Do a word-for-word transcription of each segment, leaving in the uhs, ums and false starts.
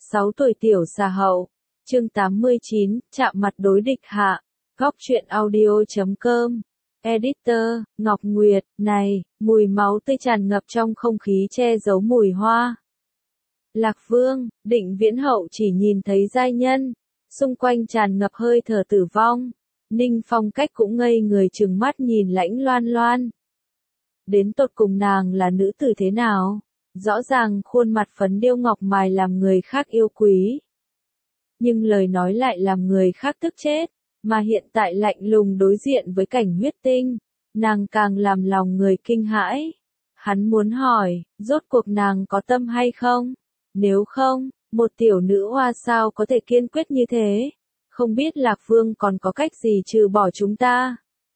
sáu tuổi tiểu xà hậu. Chương tám mươi chín, chạm mặt đối địch hạ. Góc truyện audio chấm com. Editor, Ngọc Nguyệt, này, mùi máu tươi tràn ngập trong không khí che giấu mùi hoa. Lạc Vương, Định Viễn Hậu chỉ nhìn thấy giai nhân, xung quanh tràn ngập hơi thở tử vong. Ninh Phong Cách cũng ngây người trừng mắt nhìn Lãnh Loan Loan. Đến tột cùng nàng là nữ tử thế nào? Rõ ràng khuôn mặt phấn điêu ngọc mài làm người khác yêu quý. Nhưng lời nói lại làm người khác tức chết, mà hiện tại lạnh lùng đối diện với cảnh huyết tinh, nàng càng làm lòng người kinh hãi. Hắn muốn hỏi, rốt cuộc nàng có tâm hay không? Nếu không, một tiểu nữ hoa sao có thể kiên quyết như thế? Không biết Lạc Vương còn có cách gì trừ bỏ chúng ta?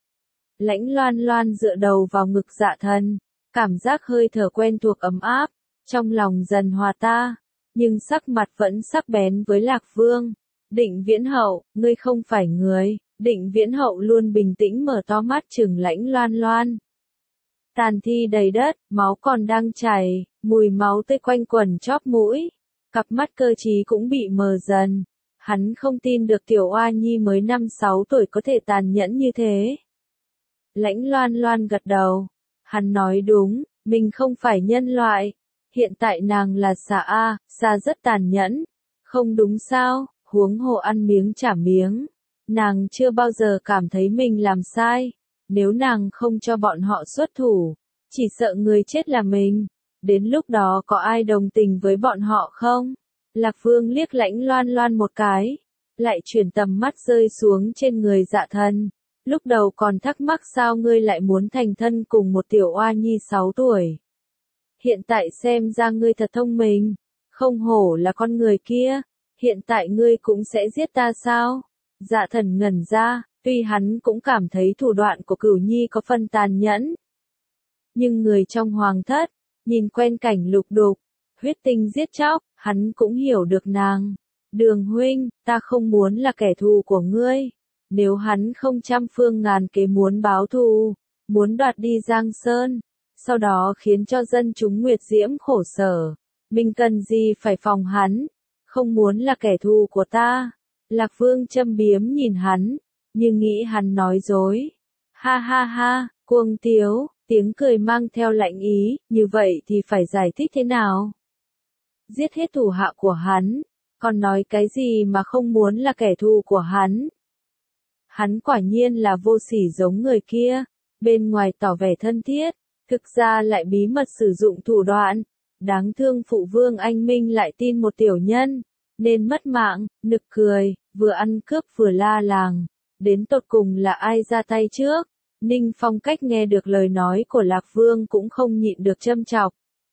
Lãnh Loan Loan dựa đầu vào ngực Dạ Thần, cảm giác hơi thở quen thuộc ấm áp, trong lòng dần hòa ta, nhưng sắc mặt vẫn sắc bén với Lạc Vương. Định Viễn Hậu, ngươi không phải người. Định Viễn Hậu luôn bình tĩnh mở to mắt trừng Lãnh Loan Loan. Tàn thi đầy đất, máu còn đang chảy, mùi máu tươi quanh quẩn chóp mũi, cặp mắt cơ trí cũng bị mờ dần. Hắn không tin được tiểu oa nhi mới năm sáu tuổi có thể tàn nhẫn như thế. Lãnh Loan Loan gật đầu. Hắn nói đúng, mình không phải nhân loại. Hiện tại nàng là xà A, xà rất tàn nhẫn. Không đúng sao, huống hồ ăn miếng trả miếng. Nàng chưa bao giờ cảm thấy mình làm sai. Nếu nàng không cho bọn họ xuất thủ, chỉ sợ người chết là mình. Đến lúc đó có ai đồng tình với bọn họ không? Lạc Vương liếc Lãnh Loan Loan một cái, lại chuyển tầm mắt rơi xuống trên người Dạ Thần. Lúc đầu còn thắc mắc sao ngươi lại muốn thành thân cùng một tiểu oa nhi sáu tuổi. Hiện tại xem ra ngươi thật thông minh, không hổ là con người kia, hiện tại ngươi cũng sẽ giết ta sao? Dạ Thần ngẩn ra, tuy hắn cũng cảm thấy thủ đoạn của Cửu Nhi có phần tàn nhẫn. Nhưng người trong hoàng thất, nhìn quen cảnh lục đục, huyết tinh giết chóc, hắn cũng hiểu được nàng. Đường huynh, ta không muốn là kẻ thù của ngươi. Nếu hắn không trăm phương ngàn kế muốn báo thù, muốn đoạt đi Giang Sơn, sau đó khiến cho dân chúng Nguyệt Diễm khổ sở, mình cần gì phải phòng hắn, không muốn là kẻ thù của ta. Lạc Vương châm biếm nhìn hắn, nhưng nghĩ hắn nói dối. Ha ha ha, cuồng tiếu, tiếng cười mang theo lạnh ý, như vậy thì phải giải thích thế nào? Giết hết thủ hạ của hắn, còn nói cái gì mà không muốn là kẻ thù của hắn? Hắn quả nhiên là vô sỉ giống người kia, bên ngoài tỏ vẻ thân thiết, thực ra lại bí mật sử dụng thủ đoạn. Đáng thương phụ vương anh Minh lại tin một tiểu nhân, nên mất mạng, nực cười, vừa ăn cướp vừa la làng. Đến tột cùng là ai ra tay trước? Ninh Phong Cách nghe được lời nói của Lạc Vương cũng không nhịn được châm chọc.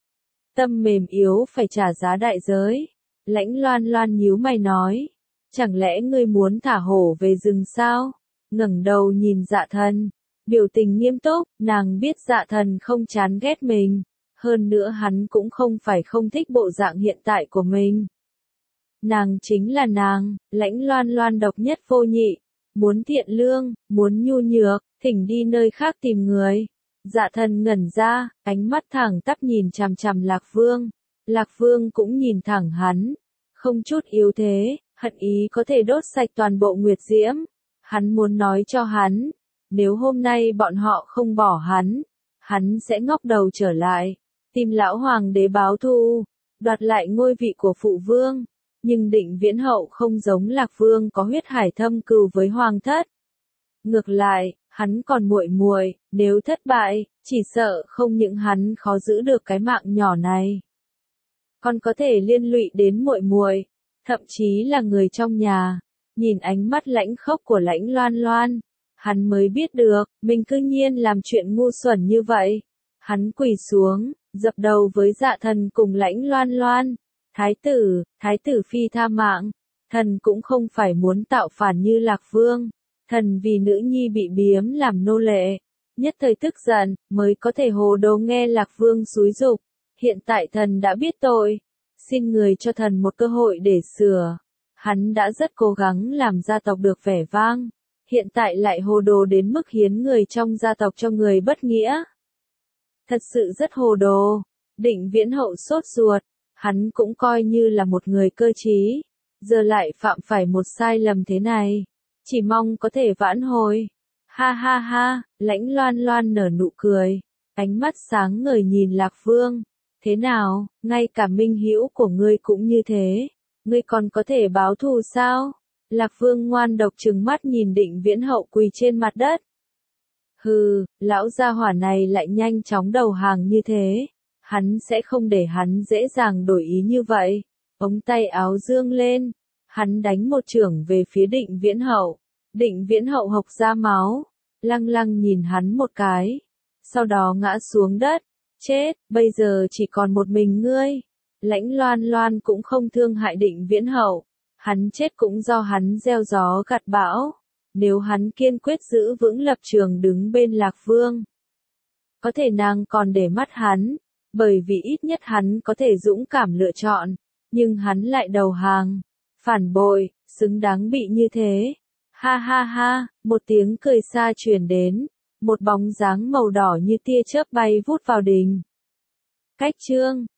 Tâm mềm yếu phải trả giá đại giới. Lãnh Loan Loan nhíu mày nói. Chẳng lẽ ngươi muốn thả hổ về rừng sao? Ngẩng đầu nhìn Dạ Thần, biểu tình nghiêm túc, nàng biết Dạ Thần không chán ghét mình. Hơn nữa hắn cũng không phải không thích bộ dạng hiện tại của mình. Nàng chính là nàng, Lãnh Loan Loan độc nhất vô nhị. Muốn thiện lương, muốn nhu nhược, thỉnh đi nơi khác tìm người. Dạ Thần ngẩn ra, ánh mắt thẳng tắp nhìn chằm chằm Lạc Vương. Lạc Vương cũng nhìn thẳng hắn, không chút yếu thế, hận ý có thể đốt sạch toàn bộ Nguyệt Diễm. Hắn muốn nói cho hắn, nếu hôm nay bọn họ không bỏ hắn, hắn sẽ ngóc đầu trở lại, tìm lão hoàng đế báo thù, đoạt lại ngôi vị của phụ vương. Nhưng Định Viễn Hậu không giống Lạc Vương có huyết hải thâm cừu với hoàng thất. Ngược lại, hắn còn muội muội, nếu thất bại, chỉ sợ không những hắn khó giữ được cái mạng nhỏ này, còn có thể liên lụy đến muội muội, thậm chí là người trong nhà. Nhìn ánh mắt lãnh khốc của Lãnh Loan Loan, hắn mới biết được, mình cư nhiên làm chuyện ngu xuẩn như vậy. Hắn quỳ xuống, dập đầu với Dạ Thần cùng Lãnh Loan Loan. Thái tử, thái tử phi tha mạng, thần cũng không phải muốn tạo phản như Lạc Vương. Thần vì nữ nhi bị biếm làm nô lệ, nhất thời tức giận, mới có thể hồ đồ nghe Lạc Vương xúi giục. Hiện tại thần đã biết tội, xin người cho thần một cơ hội để sửa. Hắn đã rất cố gắng làm gia tộc được vẻ vang, hiện tại lại hồ đồ đến mức hiến người trong gia tộc cho người bất nghĩa. Thật sự rất hồ đồ. Định Viễn Hậu sốt ruột, Hắn cũng coi như là một người cơ trí, giờ lại phạm phải một sai lầm thế này, chỉ mong có thể vãn hồi. Ha ha ha, Lãnh Loan Loan nở nụ cười, ánh mắt sáng ngời nhìn Lạc Vương. Thế nào, ngay cả minh hữu của ngươi cũng như thế, ngươi còn có thể báo thù sao? Lạc Vương ngoan độc trừng mắt nhìn Định Viễn Hậu quỳ trên mặt đất. Hừ, lão gia hỏa này lại nhanh chóng đầu hàng như thế, hắn sẽ không để hắn dễ dàng đổi ý như vậy. Ống tay áo dương lên, hắn đánh một chưởng về phía Định Viễn Hậu. Định Viễn Hậu hộc ra máu, lăng lăng nhìn hắn một cái, sau đó ngã xuống đất. Chết, bây giờ chỉ còn một mình ngươi. Lãnh Loan Loan cũng không thương hại Định Viễn Hậu, hắn chết cũng do hắn gieo gió gặt bão. Nếu hắn kiên quyết giữ vững lập trường đứng bên Lạc Vương, có thể nàng còn để mắt hắn, bởi vì ít nhất hắn có thể dũng cảm lựa chọn, nhưng hắn lại đầu hàng, phản bội, xứng đáng bị như thế. Ha ha ha, một tiếng cười xa truyền đến, một bóng dáng màu đỏ như tia chớp bay vút vào đình. Cách chương